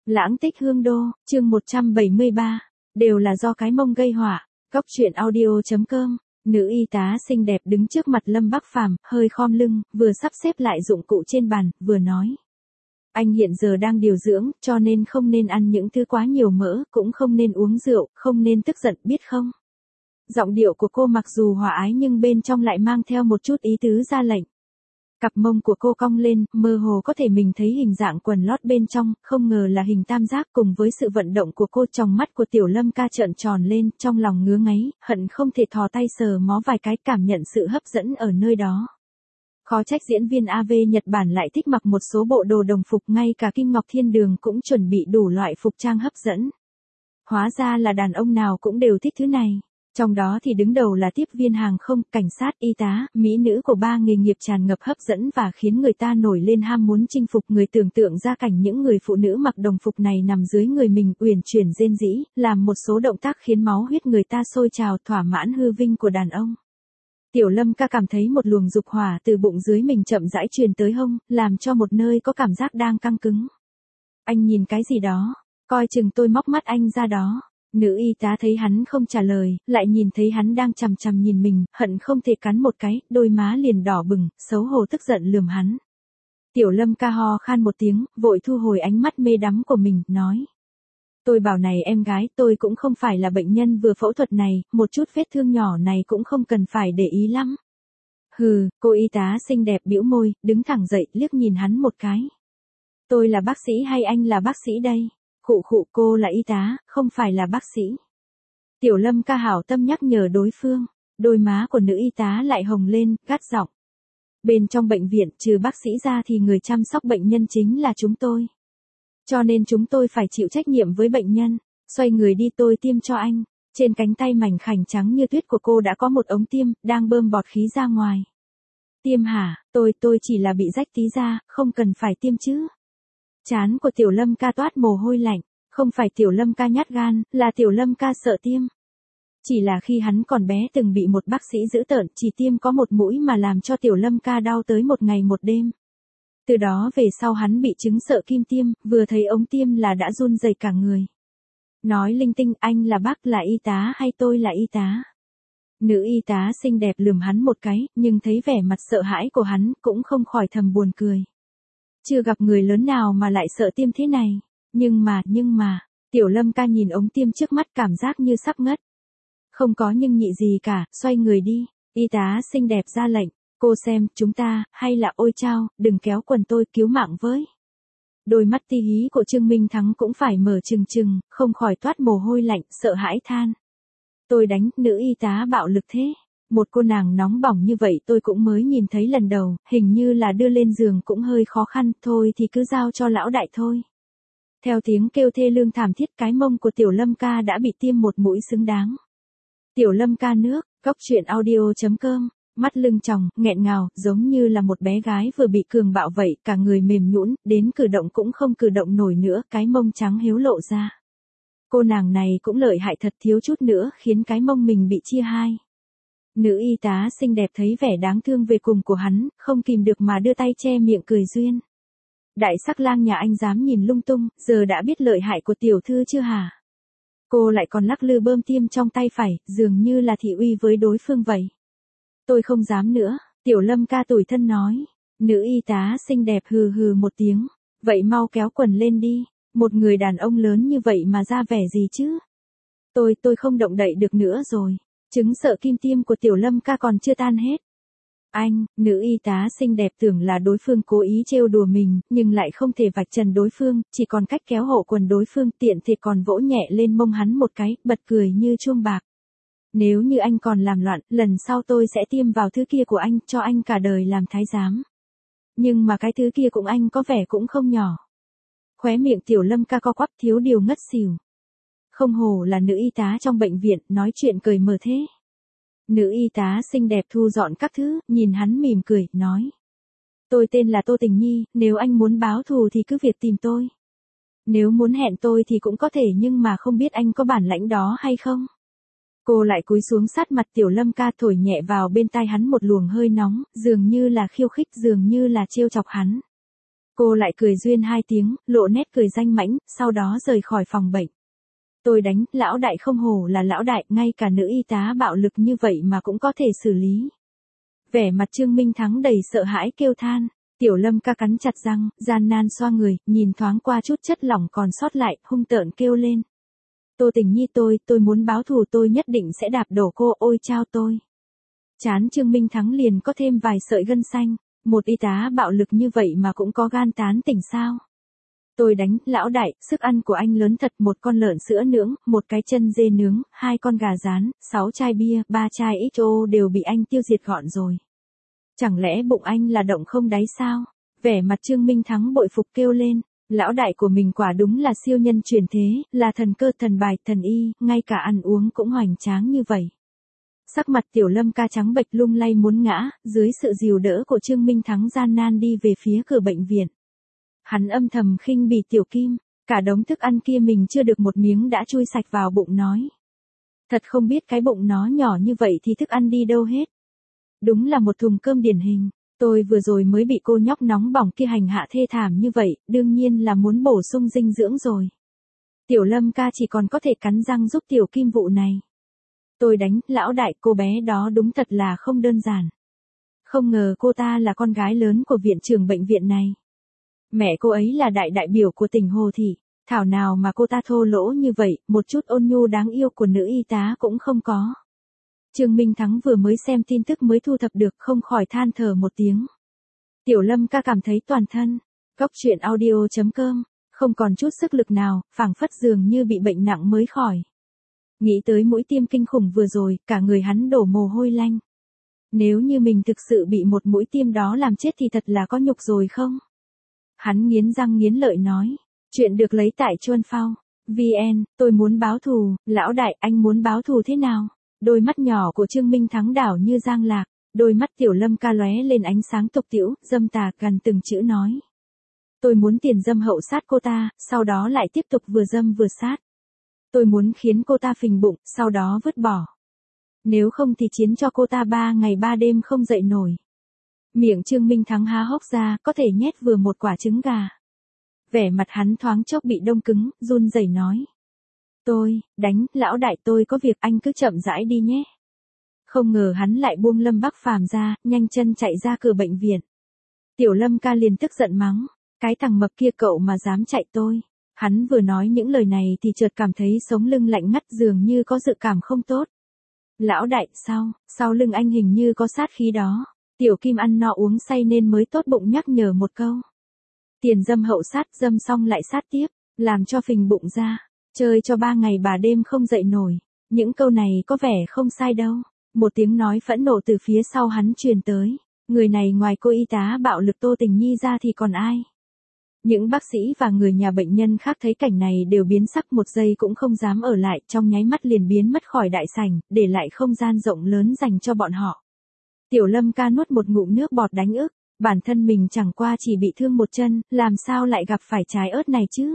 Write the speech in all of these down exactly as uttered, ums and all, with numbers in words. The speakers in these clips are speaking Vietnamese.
Lãng tích hương đô, chương một trăm bảy mươi ba, đều là do cái mông gây họa. Góc truyện audio chấm com. Nữ y tá xinh đẹp đứng trước mặt Lâm Bắc Phàm, hơi khom lưng, vừa sắp xếp lại dụng cụ trên bàn, vừa nói. Anh hiện giờ đang điều dưỡng, cho nên không nên ăn những thứ quá nhiều mỡ, cũng không nên uống rượu, không nên tức giận, biết không? Giọng điệu của cô mặc dù hòa ái nhưng bên trong lại mang theo một chút ý tứ ra lệnh. Cặp mông của cô cong lên, mơ hồ có thể mình thấy hình dạng quần lót bên trong, không ngờ là hình tam giác. Cùng với sự vận động của cô, tròng mắt của Tiểu Lâm ca trợn tròn lên, trong lòng ngứa ngáy, hận không thể thò tay sờ mó vài cái, cảm nhận sự hấp dẫn ở nơi đó. Khó trách diễn viên a vê Nhật Bản lại thích mặc một số bộ đồ đồng phục, ngay cả Kim Ngọc Thiên Đường cũng chuẩn bị đủ loại phục trang hấp dẫn. Hóa ra là đàn ông nào cũng đều thích thứ này. Trong đó thì đứng đầu là tiếp viên hàng không, cảnh sát, y tá, mỹ nữ của ba nghề nghiệp tràn ngập hấp dẫn và khiến người ta nổi lên ham muốn chinh phục. Người tưởng tượng ra cảnh những người phụ nữ mặc đồng phục này nằm dưới người mình, uyển chuyển rên rỉ, làm một số động tác khiến máu huyết người ta sôi trào, thỏa mãn hư vinh của đàn ông. Tiểu Lâm ca cảm thấy một luồng dục hỏa từ bụng dưới mình chậm rãi truyền tới hông, làm cho một nơi có cảm giác đang căng cứng. Anh nhìn cái gì đó, coi chừng tôi móc mắt anh ra đó. Nữ y tá thấy hắn không trả lời, lại nhìn thấy hắn đang chằm chằm nhìn mình, hận không thể cắn một cái, đôi má liền đỏ bừng, xấu hổ tức giận lườm hắn. Tiểu Lâm ca ho khan một tiếng, vội thu hồi ánh mắt mê đắm của mình, nói. Tôi bảo này em gái, tôi cũng không phải là bệnh nhân vừa phẫu thuật này, một chút vết thương nhỏ này cũng không cần phải để ý lắm. Hừ, cô y tá xinh đẹp bĩu môi, đứng thẳng dậy, liếc nhìn hắn một cái. Tôi là bác sĩ hay anh là bác sĩ đây? Khụ khụ, cô là y tá, không phải là bác sĩ. Tiểu Lâm ca hảo tâm nhắc nhở đối phương, đôi má của nữ y tá lại hồng lên, gắt giọng. Bên trong bệnh viện, trừ bác sĩ ra thì người chăm sóc bệnh nhân chính là chúng tôi. Cho nên chúng tôi phải chịu trách nhiệm với bệnh nhân. Xoay người đi, tôi tiêm cho anh. Trên cánh tay mảnh khảnh trắng như tuyết của cô đã có một ống tiêm, đang bơm bọt khí ra ngoài. Tiêm hả? Tôi, tôi chỉ là bị rách tí da, không cần phải tiêm chứ. Trán của Tiểu Lâm ca toát mồ hôi lạnh, không phải Tiểu Lâm ca nhát gan, là Tiểu Lâm ca sợ tiêm. Chỉ là khi hắn còn bé từng bị một bác sĩ dữ tợn chỉ tiêm có một mũi mà làm cho Tiểu Lâm ca đau tới một ngày một đêm. Từ đó về sau hắn bị chứng sợ kim tiêm, vừa thấy ống tiêm là đã run rẩy cả người. Nói linh tinh, anh là bác là y tá hay tôi là y tá? Nữ y tá xinh đẹp lườm hắn một cái, nhưng thấy vẻ mặt sợ hãi của hắn, cũng không khỏi thầm buồn cười. Chưa gặp người lớn nào mà lại sợ tiêm thế này. Nhưng mà, nhưng mà, Tiểu Lâm ca nhìn ống tiêm trước mắt cảm giác như sắp ngất. Không có nhưng nhị gì cả, xoay người đi. Y tá xinh đẹp ra lệnh, cô xem, chúng ta, hay là ôi chao, đừng kéo quần tôi, cứu mạng với. Đôi mắt ti hí của Trương Minh Thắng cũng phải mở trừng trừng, không khỏi toát mồ hôi lạnh, sợ hãi than. Tôi đánh, nữ y tá bạo lực thế. Một cô nàng nóng bỏng như vậy tôi cũng mới nhìn thấy lần đầu, hình như là đưa lên giường cũng hơi khó khăn, thôi thì cứ giao cho lão đại thôi. Theo tiếng kêu thê lương thảm thiết, cái mông của Tiểu Lâm ca đã bị tiêm một mũi xứng đáng. Tiểu Lâm ca nước, góc truyện audio chấm com, mắt lưng tròng, nghẹn ngào, giống như là một bé gái vừa bị cường bạo vậy, cả người mềm nhũn, đến cử động cũng không cử động nổi nữa, cái mông trắng hiếu lộ ra. Cô nàng này cũng lợi hại thật, thiếu chút nữa khiến cái mông mình bị chia hai. Nữ y tá xinh đẹp thấy vẻ đáng thương về cùng của hắn, không kìm được mà đưa tay che miệng cười duyên. Đại sắc lang nhà anh dám nhìn lung tung, giờ đã biết lợi hại của tiểu thư chưa hả? Cô lại còn lắc lư bơm tiêm trong tay phải, dường như là thị uy với đối phương vậy. Tôi không dám nữa, Tiểu Lâm ca tủi thân nói. Nữ y tá xinh đẹp hừ hừ một tiếng. Vậy mau kéo quần lên đi, một người đàn ông lớn như vậy mà ra vẻ gì chứ? Tôi, tôi không động đậy được nữa rồi. Chứng sợ kim tiêm của Tiểu Lâm ca còn chưa tan hết. Anh, nữ y tá xinh đẹp tưởng là đối phương cố ý trêu đùa mình, nhưng lại không thể vạch trần đối phương, chỉ còn cách kéo hộ quần đối phương, tiện thì còn vỗ nhẹ lên mông hắn một cái, bật cười như chuông bạc. Nếu như anh còn làm loạn, lần sau tôi sẽ tiêm vào thứ kia của anh, cho anh cả đời làm thái giám. Nhưng mà cái thứ kia cũng anh có vẻ cũng không nhỏ. Khóe miệng Tiểu Lâm ca co quắp, thiếu điều ngất xỉu. Không hổ là nữ y tá trong bệnh viện, nói chuyện cười mở thế. Nữ y tá xinh đẹp thu dọn các thứ, nhìn hắn mỉm cười, nói. Tôi tên là Tô Tình Nhi, nếu anh muốn báo thù thì cứ việc tìm tôi. Nếu muốn hẹn tôi thì cũng có thể, nhưng mà không biết anh có bản lãnh đó hay không? Cô lại cúi xuống sát mặt Tiểu Lâm ca, thổi nhẹ vào bên tai hắn một luồng hơi nóng, dường như là khiêu khích, dường như là trêu chọc hắn. Cô lại cười duyên hai tiếng, lộ nét cười danh mãnh, sau đó rời khỏi phòng bệnh. Tôi đánh, lão đại không hổ là lão đại, ngay cả nữ y tá bạo lực như vậy mà cũng có thể xử lý. Vẻ mặt Trương Minh Thắng đầy sợ hãi kêu than. Tiểu Lâm ca cắn chặt răng, gian nan xoa người, nhìn thoáng qua chút chất lỏng còn sót lại, hung tợn kêu lên. Tô Tình Nhi tôi, tôi muốn báo thù, tôi nhất định sẽ đạp đổ cô, ôi chao tôi. Chán Trương Minh Thắng liền có thêm vài sợi gân xanh, một y tá bạo lực như vậy mà cũng có gan tán tỉnh sao? Tôi đánh, lão đại, sức ăn của anh lớn thật, một con lợn sữa nướng, một cái chân dê nướng, hai con gà rán, sáu chai bia, ba chai ích ô đều bị anh tiêu diệt gọn rồi. Chẳng lẽ bụng anh là động không đáy sao? Vẻ mặt Trương Minh Thắng bội phục kêu lên, lão đại của mình quả đúng là siêu nhân truyền thế, là thần cơ thần bài, thần y, ngay cả ăn uống cũng hoành tráng như vậy. Sắc mặt Tiểu Lâm ca trắng bệch lung lay muốn ngã, dưới sự dìu đỡ của Trương Minh Thắng gian nan đi về phía cửa bệnh viện. Hắn âm thầm khinh bỉ Tiểu Kim, cả đống thức ăn kia mình chưa được một miếng đã chui sạch vào bụng nói. Thật không biết cái bụng nó nhỏ như vậy thì thức ăn đi đâu hết. Đúng là một thùng cơm điển hình, tôi vừa rồi mới bị cô nhóc nóng bỏng kia hành hạ thê thảm như vậy, đương nhiên là muốn bổ sung dinh dưỡng rồi. Tiểu Lâm ca chỉ còn có thể cắn răng giúp Tiểu Kim vụ này. Tôi đánh, lão đại, cô bé đó đúng thật là không đơn giản. Không ngờ cô ta là con gái lớn của viện trưởng bệnh viện này. Mẹ cô ấy là đại đại biểu của tỉnh Hồ Thị, thảo nào mà cô ta thô lỗ như vậy, một chút ôn nhu đáng yêu của nữ y tá cũng không có. Trương Minh Thắng vừa mới xem tin tức mới thu thập được, không khỏi than thở một tiếng. Tiểu Lâm ca cảm thấy toàn thân, góc truyện audio chấm com, không còn chút sức lực nào, phảng phất dường như bị bệnh nặng mới khỏi. Nghĩ tới mũi tiêm kinh khủng vừa rồi, cả người hắn đổ mồ hôi lanh. Nếu như mình thực sự bị một mũi tiêm đó làm chết thì thật là có nhục rồi không? Hắn nghiến răng nghiến lợi nói, chuyện được lấy tại Chuan Phao, vê en, tôi muốn báo thù, lão đại, anh muốn báo thù thế nào? Đôi mắt nhỏ của Trương Minh Thắng đảo như giang lạc, đôi mắt Tiểu Lâm ca lóe lên ánh sáng tục tĩu, dâm tà gần từng chữ nói. Tôi muốn tiền dâm hậu sát cô ta, sau đó lại tiếp tục vừa dâm vừa sát. Tôi muốn khiến cô ta phình bụng, sau đó vứt bỏ. Nếu không thì chiến cho cô ta ba ngày ba đêm không dậy nổi. Miệng Trương Minh Thắng há hốc ra, có thể nhét vừa một quả trứng gà. Vẻ mặt hắn thoáng chốc bị đông cứng, run rẩy nói. Tôi, đánh, lão đại tôi có việc anh cứ chậm rãi đi nhé. Không ngờ hắn lại buông Lâm Bắc Phàm ra, nhanh chân chạy ra cửa bệnh viện. Tiểu Lâm ca liền tức giận mắng, cái thằng mập kia cậu mà dám chạy tôi. Hắn vừa nói những lời này thì chợt cảm thấy sống lưng lạnh ngắt dường như có dự cảm không tốt. Lão đại, sao, sau lưng anh hình như có sát khí đó. Tiểu Kim ăn no uống say nên mới tốt bụng nhắc nhở một câu. Tiền dâm hậu sát, dâm xong lại sát tiếp, làm cho phình bụng ra, chơi cho ba ngày bà đêm không dậy nổi. Những câu này có vẻ không sai đâu. Một tiếng nói phẫn nộ từ phía sau hắn truyền tới. Người này ngoài cô y tá bạo lực Tô Tình Nhi ra thì còn ai? Những bác sĩ và người nhà bệnh nhân khác thấy cảnh này đều biến sắc, một giây cũng không dám ở lại, trong nháy mắt liền biến mất khỏi đại sảnh, để lại không gian rộng lớn dành cho bọn họ. Tiểu Lâm ca nuốt một ngụm nước bọt đánh ức, bản thân mình chẳng qua chỉ bị thương một chân, làm sao lại gặp phải trái ớt này chứ?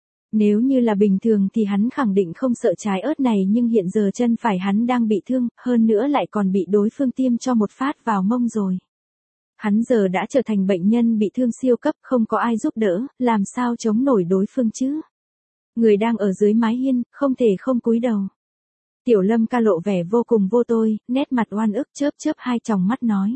Nếu như là bình thường thì hắn khẳng định không sợ trái ớt này, nhưng hiện giờ chân phải hắn đang bị thương, hơn nữa lại còn bị đối phương tiêm cho một phát vào mông rồi. Hắn giờ đã trở thành bệnh nhân bị thương siêu cấp, không có ai giúp đỡ, làm sao chống nổi đối phương chứ? Người đang ở dưới mái hiên, không thể không cúi đầu. Tiểu Lâm ca lộ vẻ vô cùng vô tôi, nét mặt oan ức, chớp chớp hai tròng mắt nói.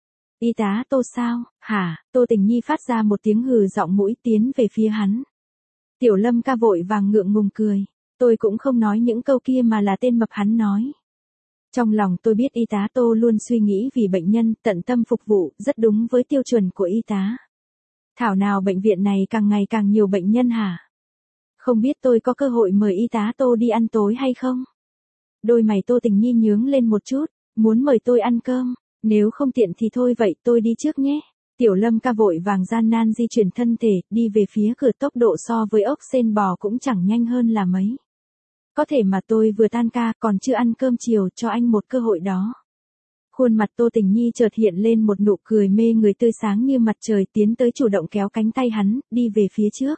Y tá Tô sao, hả? Tô Tình Nhi phát ra một tiếng hừ giọng mũi tiến về phía hắn. Tiểu Lâm ca vội vàng ngượng ngùng cười. Tôi cũng không nói những câu kia mà là tên mập hắn nói. Trong lòng tôi biết y tá Tô luôn suy nghĩ vì bệnh nhân, tận tâm phục vụ, rất đúng với tiêu chuẩn của y tá. Thảo nào bệnh viện này càng ngày càng nhiều bệnh nhân hả? Không biết tôi có cơ hội mời y tá Tô đi ăn tối hay không? Đôi mày Tô Tình Nhi nhướng lên một chút, muốn mời tôi ăn cơm, nếu không tiện thì thôi vậy tôi đi trước nhé. Tiểu Lâm ca vội vàng gian nan di chuyển thân thể, đi về phía cửa, tốc độ so với ốc sên bò cũng chẳng nhanh hơn là mấy. Có thể mà tôi vừa tan ca còn chưa ăn cơm chiều, cho anh một cơ hội đó. Khuôn mặt Tô Tình Nhi chợt hiện lên một nụ cười mê người tươi sáng như mặt trời, tiến tới chủ động kéo cánh tay hắn, đi về phía trước.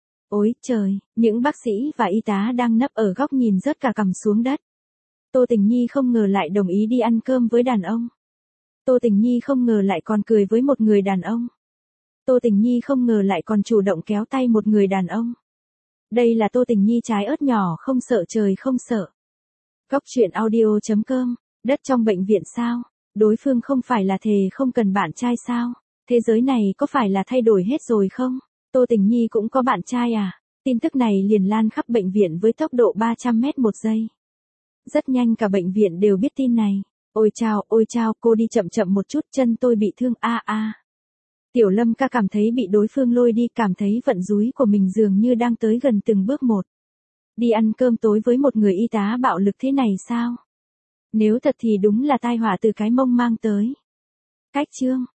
Ôi trời, những bác sĩ và y tá đang nấp ở góc nhìn rớt cả cằm xuống đất. Tô Tình Nhi không ngờ lại đồng ý đi ăn cơm với đàn ông. Tô Tình Nhi không ngờ lại còn cười với một người đàn ông. Tô Tình Nhi không ngờ lại còn chủ động kéo tay một người đàn ông. Đây là Tô Tình Nhi trái ớt nhỏ không sợ trời không sợ. Góc truyện audio chấm com, đất trong bệnh viện sao? Đối phương không phải là thề không cần bạn trai sao? Thế giới này có phải là thay đổi hết rồi không? Tô Tình Nhi cũng có bạn trai à? Tin tức này liền lan khắp bệnh viện với tốc độ ba trăm mét một giây. Rất nhanh cả bệnh viện đều biết tin này. Ôi chao, ôi chao, cô đi chậm chậm một chút, chân tôi bị thương a a. Tiểu Lâm ca cảm thấy bị đối phương lôi đi, cảm thấy vận rúi của mình dường như đang tới gần từng bước một. Đi ăn cơm tối với một người y tá bạo lực thế này sao? Nếu thật thì đúng là tai họa từ cái mông mang tới. Cách chương